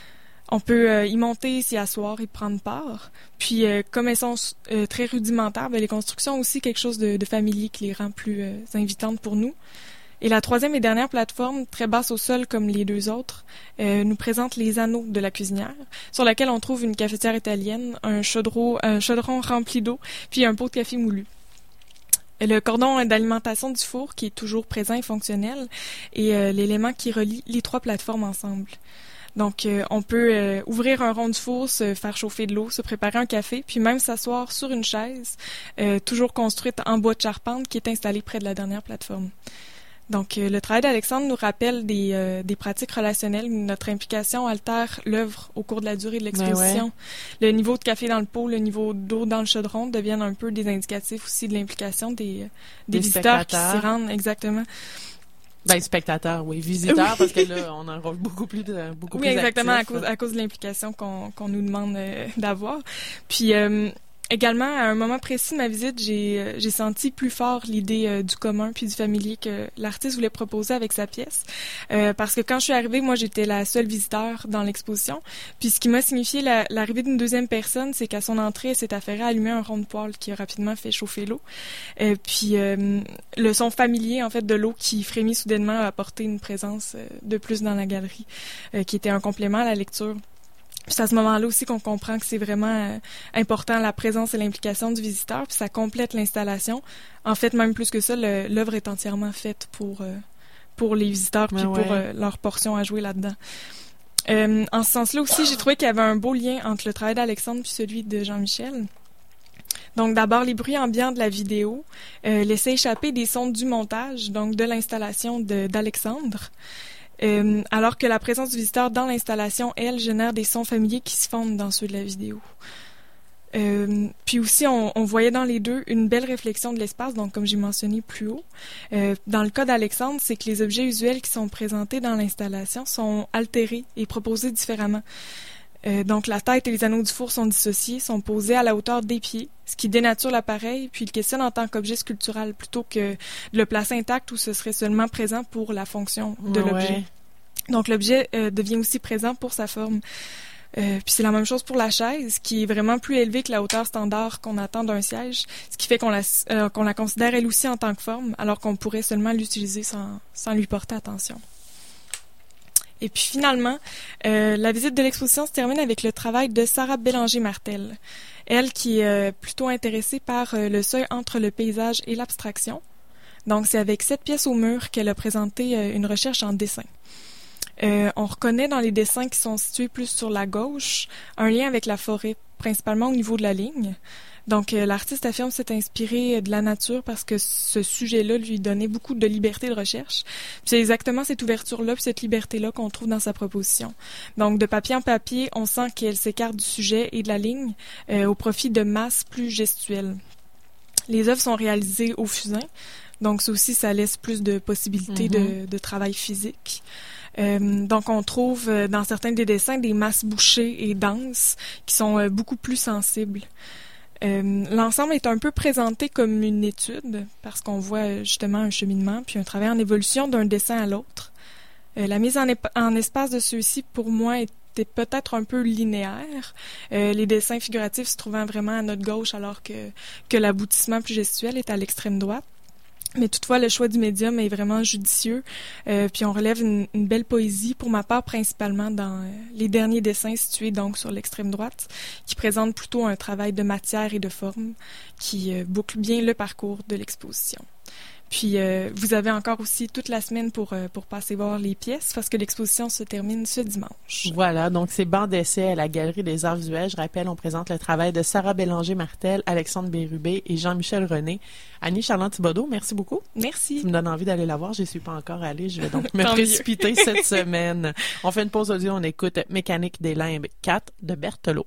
On peut y monter, s'y asseoir et prendre part. Puis, comme elles sont très rudimentaires, les constructions ont aussi quelque chose de familier qui les rend plus invitantes pour nous. Et la troisième et dernière plateforme, très basse au sol comme les 2 autres, nous présente les anneaux de la cuisinière, sur laquelle on trouve une cafetière italienne, un chaudron rempli d'eau, puis un pot de café moulu. Le cordon d'alimentation du four qui est toujours présent et fonctionnel, et l'élément qui relie les 3 plateformes ensemble. Donc, on peut ouvrir un rond du four, se faire chauffer de l'eau, se préparer un café, puis même s'asseoir sur une chaise, toujours construite en bois de charpente, qui est installée près de la dernière plateforme. Donc, le travail d'Alexandre nous rappelle des pratiques relationnelles où notre implication altère l'œuvre au cours de la durée de l'exposition. Ouais. Le niveau de café dans le pot, le niveau d'eau dans le chaudron deviennent un peu des indicatifs aussi de l'implication des visiteurs qui s'y rendent. Exactement. Ben, spectateur, oui. Visiteur, parce que là, on a un rôle beaucoup plus oui, exactement, actif. à cause de l'implication qu'on nous demande d'avoir. Puis, également, à un moment précis de ma visite, j'ai senti plus fort l'idée du commun puis du familier que l'artiste voulait proposer avec sa pièce. Parce que quand je suis arrivée, moi, j'étais la seule visiteur dans l'exposition. Puis ce qui m'a signifié l'arrivée d'une deuxième personne, c'est qu'à son entrée, elle s'est affairée à allumer un rond de poêle qui a rapidement fait chauffer l'eau. Puis le son familier, en fait, de l'eau qui frémit soudainement a apporté une présence de plus dans la galerie, qui était un complément à la lecture. Puis c'est à ce moment-là aussi qu'on comprend que c'est vraiment important la présence et l'implication du visiteur, puis ça complète l'installation. En fait, même plus que ça, l'œuvre est entièrement faite pour les visiteurs puis pour leur portion à jouer là-dedans. En ce sens-là aussi, j'ai trouvé qu'il y avait un beau lien entre le travail d'Alexandre puis celui de Jean-Michel. Donc d'abord, les bruits ambiants de la vidéo laissaient échapper des sons du montage, donc de l'installation d'Alexandre. Alors que la présence du visiteur dans l'installation, elle, génère des sons familiers qui se fondent dans ceux de la vidéo. Puis aussi, on voyait dans les deux une belle réflexion de l'espace, donc comme j'ai mentionné plus haut. Dans le cas d'Alexandre, c'est que les objets usuels qui sont présentés dans l'installation sont altérés et proposés différemment. Donc la tête et les anneaux du four sont dissociés, sont posés à la hauteur des pieds, ce qui dénature l'appareil, puis le questionne en tant qu'objet sculptural plutôt que de le placer intact où ce serait seulement présent pour la fonction de l'objet. Donc l'objet devient aussi présent pour sa forme. Puis c'est la même chose pour la chaise, qui est vraiment plus élevée que la hauteur standard qu'on attend d'un siège, ce qui fait qu'on la considère elle aussi en tant que forme, alors qu'on pourrait seulement l'utiliser sans lui porter attention. Et puis finalement, la visite de l'exposition se termine avec le travail de Sarah Bélanger-Martel. Elle qui est plutôt intéressée par le seuil entre le paysage et l'abstraction. Donc c'est avec 7 pièces au mur qu'elle a présenté une recherche en dessin. On reconnaît dans les dessins qui sont situés plus sur la gauche un lien avec la forêt, principalement au niveau de la ligne. Donc, l'artiste affirme s'être inspiré de la nature parce que ce sujet-là lui donnait beaucoup de liberté de recherche. Puis c'est exactement cette ouverture-là puis cette liberté-là qu'on trouve dans sa proposition. Donc, de papier en papier, on sent qu'elle s'écarte du sujet et de la ligne au profit de masses plus gestuelles. Les œuvres sont réalisées au fusain, donc ça aussi, ça laisse plus de possibilités de travail physique. Donc, on trouve dans certains des dessins des masses bouchées et denses qui sont beaucoup plus sensibles. L'ensemble est un peu présenté comme une étude parce qu'on voit justement un cheminement puis un travail en évolution d'un dessin à l'autre. La mise en espace de ceux-ci, pour moi, était peut-être un peu linéaire. Les dessins figuratifs se trouvant vraiment à notre gauche alors que l'aboutissement plus gestuel est à l'extrême droite. Mais toutefois, le choix du médium est vraiment judicieux. Puis on relève une belle poésie, pour ma part principalement dans les derniers dessins situés donc sur l'extrême droite, qui présentent plutôt un travail de matière et de forme qui boucle bien le parcours de l'exposition. Puis vous avez encore aussi toute la semaine pour passer voir les pièces parce que l'exposition se termine ce dimanche. Voilà, donc c'est banc d'essai à la Galerie des Arts visuels. Je rappelle, on présente le travail de Sarah Bélanger-Martel, Alexandre Bérubé et Jean-Michel René. Annie-Charlotte Thibodeau, merci beaucoup. Merci. Tu me donnes envie d'aller la voir. Je n'y suis pas encore allée. Je vais donc me précipiter cette semaine. On fait une pause audio. On écoute Mécanique des limbes 4 de Berthelot.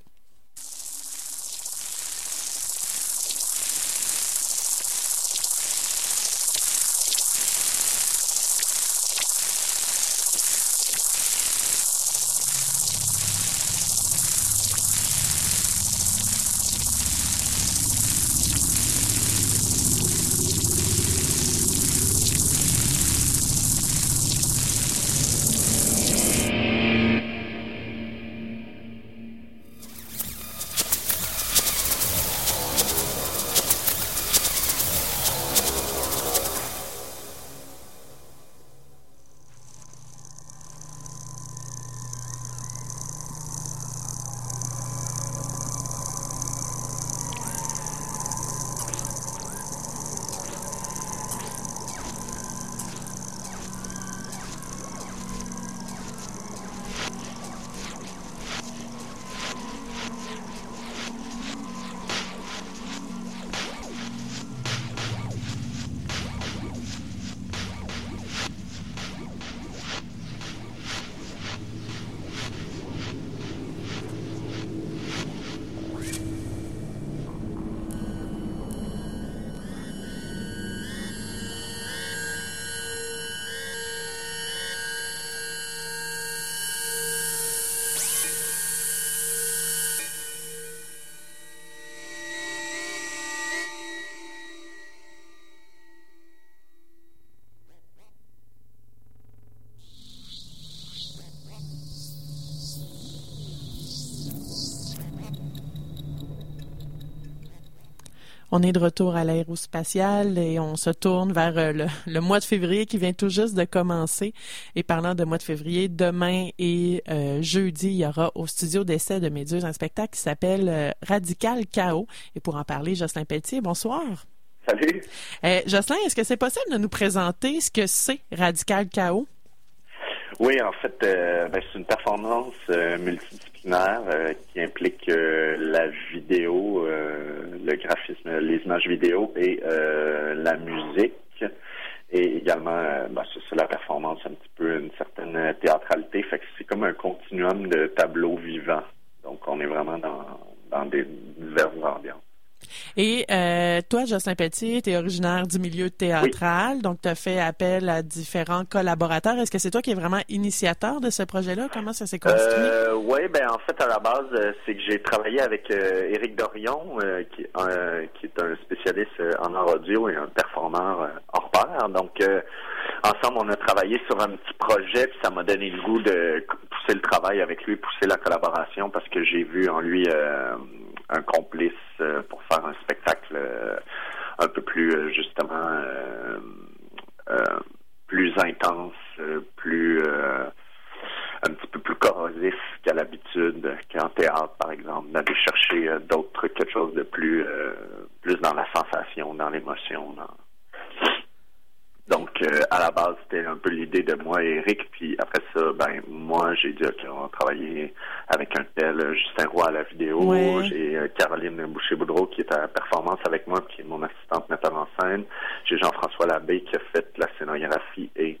On est de retour à l'aérospatiale et on se tourne vers le mois de février qui vient tout juste de commencer. Et parlant de mois de février, demain et jeudi, il y aura au studio d'essai de Méduse un spectacle qui s'appelle Radical Chaos. Et pour en parler, Jocelyn Pelletier, bonsoir. Salut. Jocelyn, est-ce que c'est possible de nous présenter ce que c'est Radical Chaos? Oui, en fait, c'est une performance multidisciplinaire qui implique la vidéo, le graphisme, les images vidéo et la musique. Et également, c'est la performance, un petit peu une certaine théâtralité. Fait que c'est comme un continuum de tableaux vivants. Donc, on est vraiment dans des diverses ambiances. Et toi, Jocelyn Pelletier, tu es originaire du milieu théâtral, donc tu as fait appel à différents collaborateurs. Est-ce que c'est toi qui es vraiment initiateur de ce projet-là? Comment ça s'est construit? Oui, en fait, à la base, c'est que j'ai travaillé avec Éric Dorion, qui est un spécialiste en art audio et un performeur hors pair. Donc, ensemble, on a travaillé sur un petit projet, puis ça m'a donné le goût de pousser le travail avec lui, pousser la collaboration, parce que j'ai vu en lui un complice pour faire un spectacle un peu plus justement plus intense, plus un petit peu plus corrosif qu'à l'habitude, qu'en théâtre par exemple, d'aller chercher d'autres trucs, quelque chose de plus dans la sensation, dans l'émotion. Donc, à la base, c'était un peu l'idée de moi et Eric, puis après ça, moi, j'ai dit, OK, on va travailler avec un tel Justin Roy à la vidéo, j'ai Caroline Boucher-Boudreau qui est à la performance avec moi, qui est mon assistante metteur en scène, j'ai Jean-François Labbé qui a fait la scénographie et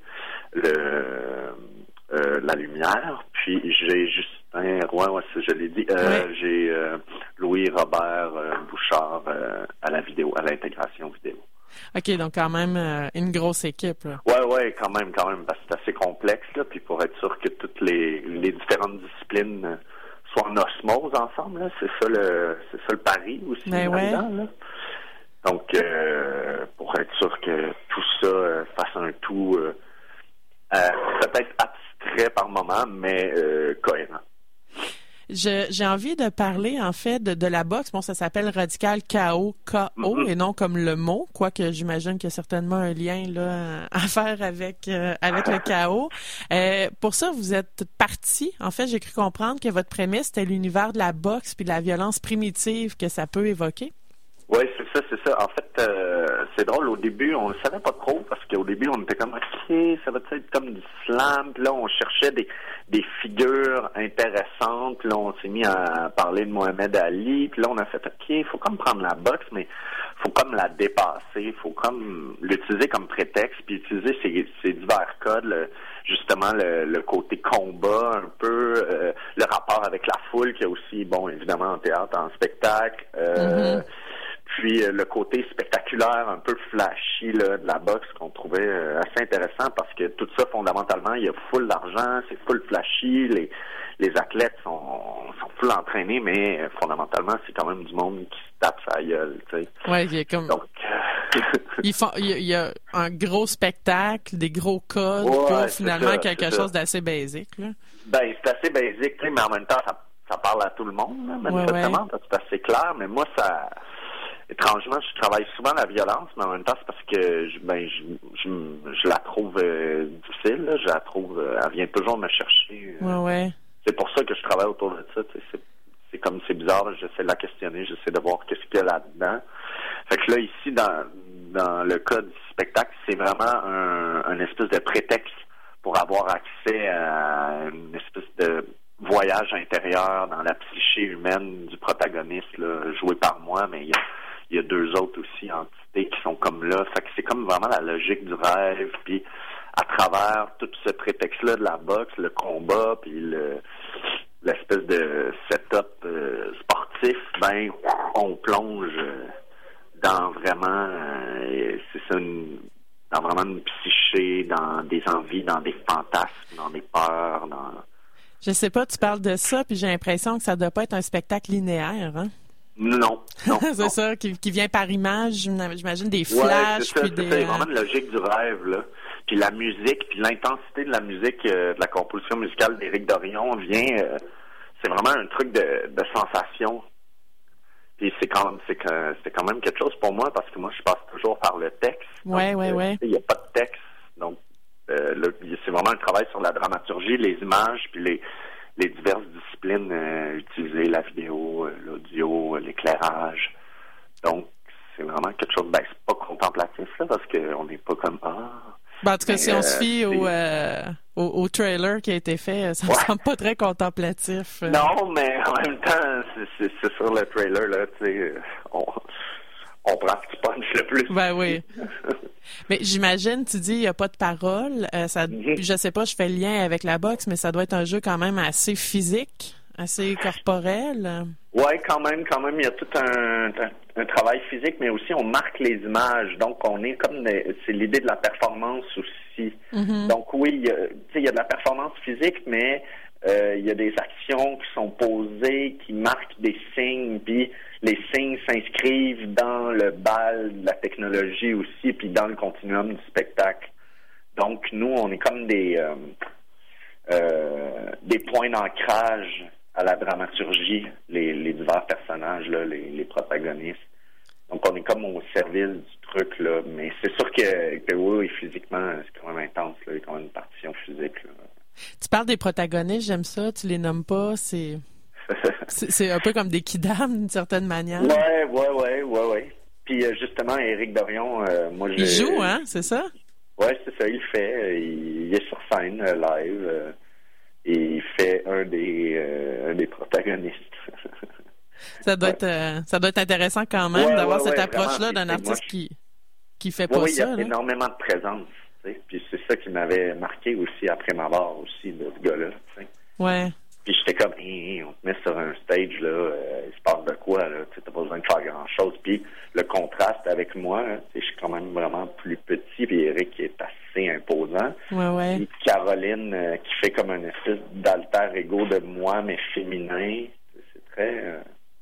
la lumière, puis j'ai Justin Roy, je l'ai dit, j'ai Louis-Robert Bouchard à la vidéo, à l'intégration vidéo. OK, donc quand même une grosse équipe. Là. Ouais, quand même, parce que c'est assez complexe, là, puis pour être sûr que toutes les différentes disciplines soient en osmose ensemble, là, c'est ça le pari aussi. Là. Donc, pour être sûr que tout ça fasse un tout peut-être abstrait par moment, mais cohérent. J'ai envie de parler, en fait, de la boxe. Bon, ça s'appelle Radical Chaos, K.O., et non comme le mot, quoique j'imagine qu'il y a certainement un lien là à faire avec le chaos. Pour ça, vous êtes parti. En fait, j'ai cru comprendre que votre prémisse, c'était l'univers de la boxe puis de la violence primitive que ça peut évoquer. Oui, c'est ça. En fait, c'est drôle. Au début, on ne savait pas trop parce qu'au début, on était comme, OK, ça va être comme du slam. Puis là, on cherchait des figures intéressantes. Puis là, on s'est mis à parler de Mohamed Ali. Puis là, on a fait, OK, il faut comme prendre la boxe, mais il faut comme la dépasser. Il faut comme l'utiliser comme prétexte puis utiliser ces divers codes, justement le côté combat un peu, le rapport avec la foule qui est aussi, bon, évidemment, en théâtre, en spectacle. Puis le côté spectaculaire, un peu flashy là, de la boxe qu'on trouvait assez intéressant parce que tout ça, fondamentalement, il y a full d'argent, c'est full flashy, les athlètes sont full entraînés, mais fondamentalement, c'est quand même du monde qui se tape sa gueule, tu sais. Ouais, il y a comme... Donc... il y a un gros spectacle, des gros codes pour finalement quelque chose d'assez basique, là. C'est assez basique, mais en même temps, ça parle à tout le monde, là, manifestement, parce que c'est assez clair, mais moi, ça... Étrangement, je travaille souvent la violence, mais en même temps, c'est parce que je la trouve difficile. Là. Je la trouve, elle vient toujours me chercher. C'est pour ça que je travaille autour de ça. C'est comme c'est bizarre. J'essaie de la questionner, j'essaie de voir qu'est-ce qu'il y a là-dedans. Fait que là, ici, dans le cas du spectacle, c'est vraiment un espèce de prétexte pour avoir accès à une espèce de voyage intérieur dans la psyché humaine du protagoniste, là, joué par moi, mais il y a deux autres aussi entités qui sont comme là. Fait que c'est comme vraiment la logique du rêve. Puis à travers tout ce prétexte-là de la boxe, le combat, puis l'espèce de setup sportif, on plonge dans vraiment, c'est ça, dans vraiment une psyché, dans des envies, dans des fantasmes, dans des peurs, Je sais pas, tu parles de ça, puis j'ai l'impression que ça doit pas être un spectacle linéaire, hein? Non. C'est ça, qui vient par image, j'imagine, des flashs. C'est vraiment une logique du rêve, là. Puis la musique, puis l'intensité de la musique, de la composition musicale d'Éric Dorion vient... c'est vraiment un truc de sensation. Puis c'est quand même quelque chose pour moi parce que moi je passe toujours par le texte. Ouais. Il n'y a pas de texte, donc c'est vraiment un travail sur la dramaturgie, les images, puis les diverses disciplines utilisées, la vidéo, l'audio, l'éclairage. Donc c'est vraiment quelque chose. Ben c'est pas contemplatif là parce qu'on n'est pas comme En tout cas, si on se fie au trailer qui a été fait, ça me semble pas très contemplatif. Non, mais en même temps, c'est sur le trailer, là, tu sais, on prend ce qui punch le plus. Ben oui. Mais j'imagine, tu dis, il n'y a pas de parole. Je sais pas, je fais le lien avec la boxe, mais ça doit être un jeu quand même assez physique, assez corporel. Oui, quand même, il y a tout un travail physique, mais aussi on marque les images. Donc, on est c'est l'idée de la performance aussi. Mm-hmm. Donc, oui, il y a de la performance physique, mais il y a des actions qui sont posées, qui marquent des signes, puis les signes s'inscrivent dans le bal de la technologie aussi, puis dans le continuum du spectacle. Donc, nous, on est comme des points d'ancrage à la dramaturgie, les divers personnages, là, les protagonistes. Donc, on est comme au service du truc, là. Mais c'est sûr que oui, physiquement, c'est quand même intense, là. Il y a quand même une partition physique, là. Tu parles des protagonistes, j'aime ça. Tu les nommes pas, c'est un peu comme des kidams, d'une certaine manière. Ouais. Puis, justement, Éric Dorion, moi, il joue, hein, c'est ça? Ouais, c'est ça, il le fait. Il est sur scène, live. Et il fait un des protagonistes. Ça doit être intéressant quand même d'avoir cette approche-là d'un artiste qui fait pas ça. Il y a énormément de présence. T'sais. Puis c'est ça qui m'avait marqué aussi après ma barre aussi de ce gars-là. T'sais. Ouais. Puis j'étais comme, on te met sur un stage, là, il se passe de quoi, là? T'as pas besoin de faire grand-chose. Puis le contraste avec moi, je suis quand même vraiment plus petit, puis Eric est assez imposant. Ouais. Puis Caroline, qui fait comme une espèce d'alter ego de moi, mais féminin. C'est très...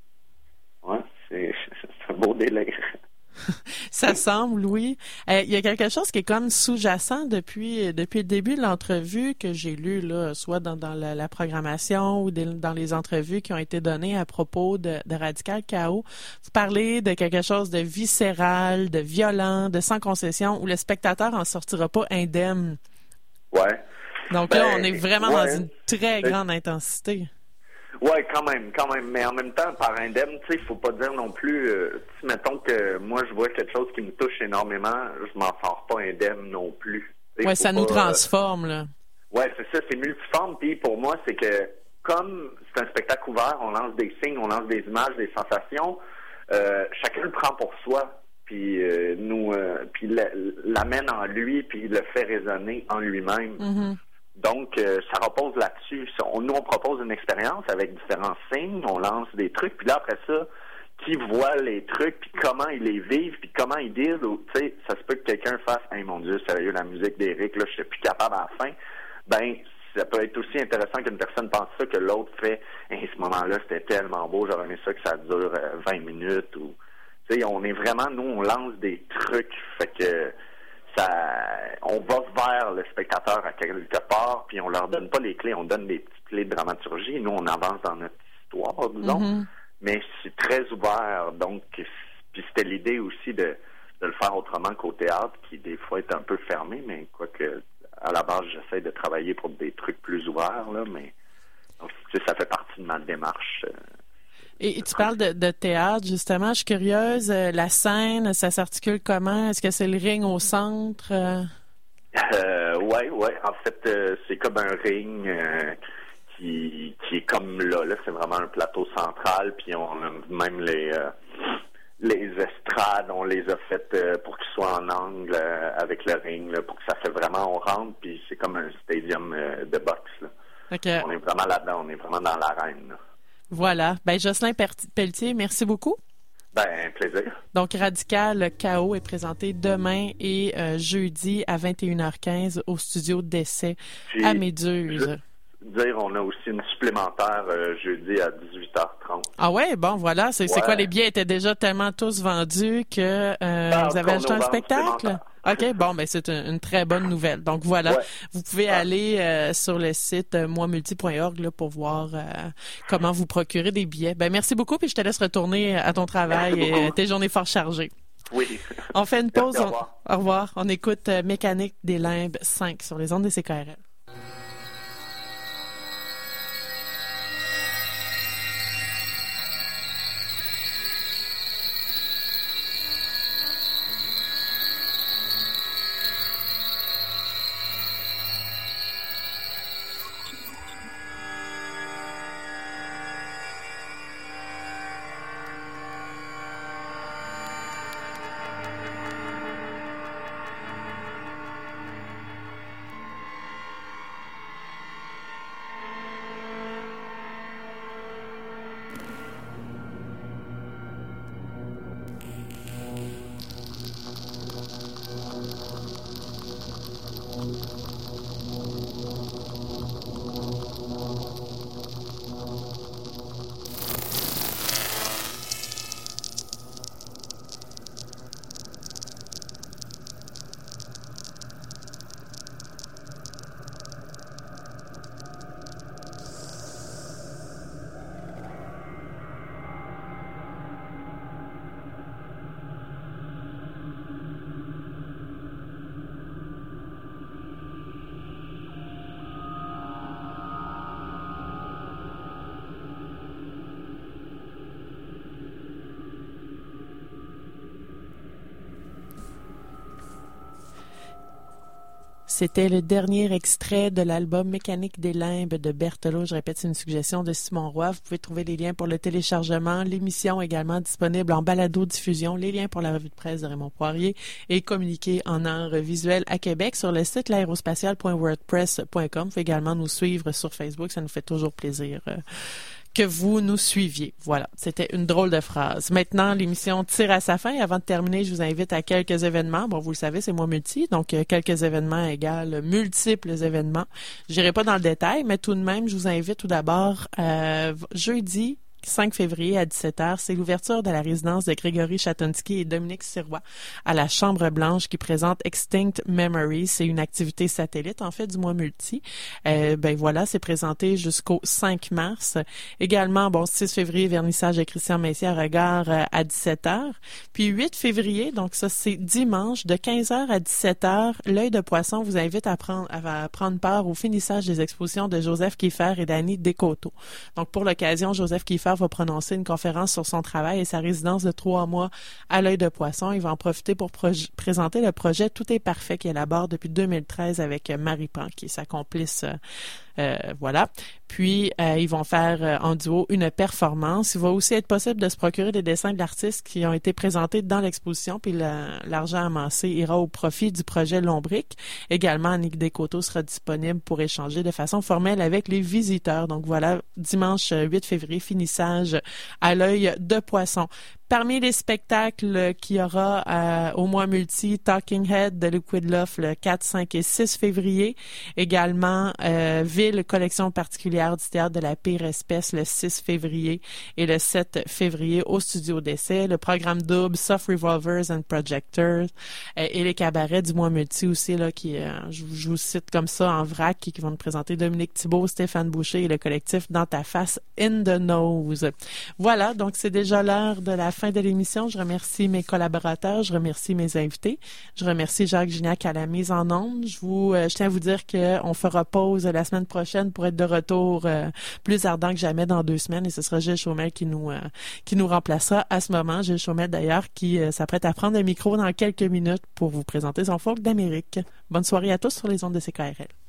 c'est un beau délire. Ça semble, oui. Il y a quelque chose qui est comme sous-jacent depuis le début de l'entrevue que j'ai lu, là, soit dans la programmation ou dans les entrevues qui ont été données à propos de Radical Chaos. Vous parlez de quelque chose de viscéral, de violent, de sans concession, où le spectateur en sortira pas indemne. Ouais. Donc là, on est vraiment dans une très grande intensité. Ouais, quand même. Mais en même temps, par indemne, tu sais, il faut pas dire non plus, mettons que moi, je vois quelque chose qui me touche énormément, je m'en sors pas indemne non plus. Ouais, ça nous transforme, là. Ouais, c'est ça, c'est multiforme. Puis pour moi, c'est que, comme c'est un spectacle ouvert, on lance des signes, on lance des images, des sensations, chacun le prend pour soi, puis puis l'amène en lui, puis le fait résonner en lui-même. Mm-hmm. Donc, ça repose là-dessus. Nous, on propose une expérience avec différents signes, on lance des trucs, puis là, après ça, qui voit les trucs, puis comment ils les vivent, puis comment ils disent, tu sais, ça se peut que quelqu'un fasse « Hey, mon Dieu, sérieux, la musique d'Éric, là, je suis plus capable à la fin. » Ben, ça peut être aussi intéressant qu'une personne pense ça, que l'autre fait « Hey, ce moment-là, c'était tellement beau, j'aurais aimé ça que ça dure 20 minutes. » ou tu sais, on est vraiment, nous, on lance des trucs, fait que on va vers le spectateur à quelque part, puis on leur donne pas les clés, on donne des petites clés de dramaturgie. Nous, on avance dans notre histoire, disons, mais c'est très ouvert. Donc, puis c'était l'idée aussi de le faire autrement qu'au théâtre, qui des fois est un peu fermé, mais quoique à la base, j'essaie de travailler pour des trucs plus ouverts, là, mais donc, ça fait partie de ma démarche. Et tu parles de théâtre, justement. Je suis curieuse. La scène, ça s'articule comment? Est-ce que c'est le ring au centre? Ouais. En fait, c'est comme un ring qui est comme là. Là, c'est vraiment un plateau central. Puis on a même les estrades, on les a faites pour qu'ils soient en angle avec le ring, là, pour que ça fait vraiment, on rentre. Puis c'est comme un stadium de boxe. Là. Okay. On est vraiment là-dedans. On est vraiment dans l'arène, là. Voilà. Ben, Jocelyn Pelletier, merci beaucoup. Ben, plaisir. Donc, Radical Chaos est présenté demain et jeudi à 21h15 au studio d'essai à Méduse. Dire, on a aussi une supplémentaire jeudi à 18h30. Ah ouais? Bon, voilà. C'est quoi, les billets étaient déjà tellement tous vendus que vous avez acheté un spectacle? OK, bon, ben c'est une très bonne nouvelle. Donc voilà, vous pouvez aller sur le site moimulti.org là, pour voir comment vous procurer des billets. Ben merci beaucoup, puis je te laisse retourner à ton travail et tes journées fort chargées. Oui. On fait une pause. Merci, au revoir. On écoute Mécanique des Limbes 5 sur les ondes de CKRL. C'était le dernier extrait de l'album Mécanique des Limbes de Berthelot. Je répète, c'est une suggestion de Simon Roy. Vous pouvez trouver les liens pour le téléchargement, l'émission également disponible en balado-diffusion, les liens pour la revue de presse de Raymond Poirier et communiqué en art visuel à Québec sur le site l'aérospatial.wordpress.com. Vous pouvez également nous suivre sur Facebook. Ça nous fait toujours plaisir que vous nous suiviez. Voilà, c'était une drôle de phrase. Maintenant, l'émission tire à sa fin. Avant de terminer, je vous invite à quelques événements. Bon, vous le savez, c'est moi multi, donc quelques événements égale multiples événements. Je n'irai pas dans le détail, mais tout de même, je vous invite tout d'abord jeudi 5 février à 17h, c'est l'ouverture de la résidence de Grégory Chatonsky et Dominique Sirois à la Chambre Blanche qui présente Extinct Memories. C'est une activité satellite, en fait, du mois multi. Ben voilà, c'est présenté jusqu'au 5 mars. Également, 6 février, vernissage de Christian Messier à Regard à 17h. Puis 8 février, donc ça, c'est dimanche, de 15h à 17h, l'Œil de Poisson vous invite à prendre part au finissage des expositions de Joseph Kieffer et d'Annie Descoteaux. Donc, pour l'occasion, Joseph Kieffer va prononcer une conférence sur son travail et sa résidence de 3 mois à l'Œil de Poisson. Il va en profiter pour présenter le projet Tout est parfait qu'il élabore depuis 2013 avec Marie Pan, qui est sa complice. Voilà. Puis, ils vont faire en duo une performance. Il va aussi être possible de se procurer des dessins de l'artiste qui ont été présentés dans l'exposition, puis l'argent amassé ira au profit du projet Lombric. Également, Annick Descoteaux sera disponible pour échanger de façon formelle avec les visiteurs. Donc voilà, dimanche 8 février, finissage à l'Œil de Poisson. Parmi les spectacles qu'il y aura au mois multi, Talking Head de Liquid Love le 4, 5 et 6 février. Également, Ville, collection particulière du Théâtre de la Pire Espèce le 6 février et le 7 février au Studio d'essai. Le programme double Soft Revolvers and Projectors et les cabarets du mois multi aussi, là, qui, je vous cite comme ça en vrac, qui vont nous présenter Dominique Thibault, Stéphane Boucher et le collectif Dans ta face, In the Nose. Voilà, donc c'est déjà l'heure de la fin de l'émission. Je remercie mes collaborateurs, je remercie mes invités, je remercie Jacques Gignac à la mise en onde. Je tiens à vous dire qu'on fera pause la semaine prochaine pour être de retour plus ardent que jamais dans 2 semaines et ce sera Gilles Chaumel qui nous remplacera à ce moment. Gilles Chaumel d'ailleurs qui s'apprête à prendre le micro dans quelques minutes pour vous présenter son folk d'Amérique. Bonne soirée à tous sur les ondes de CKRL.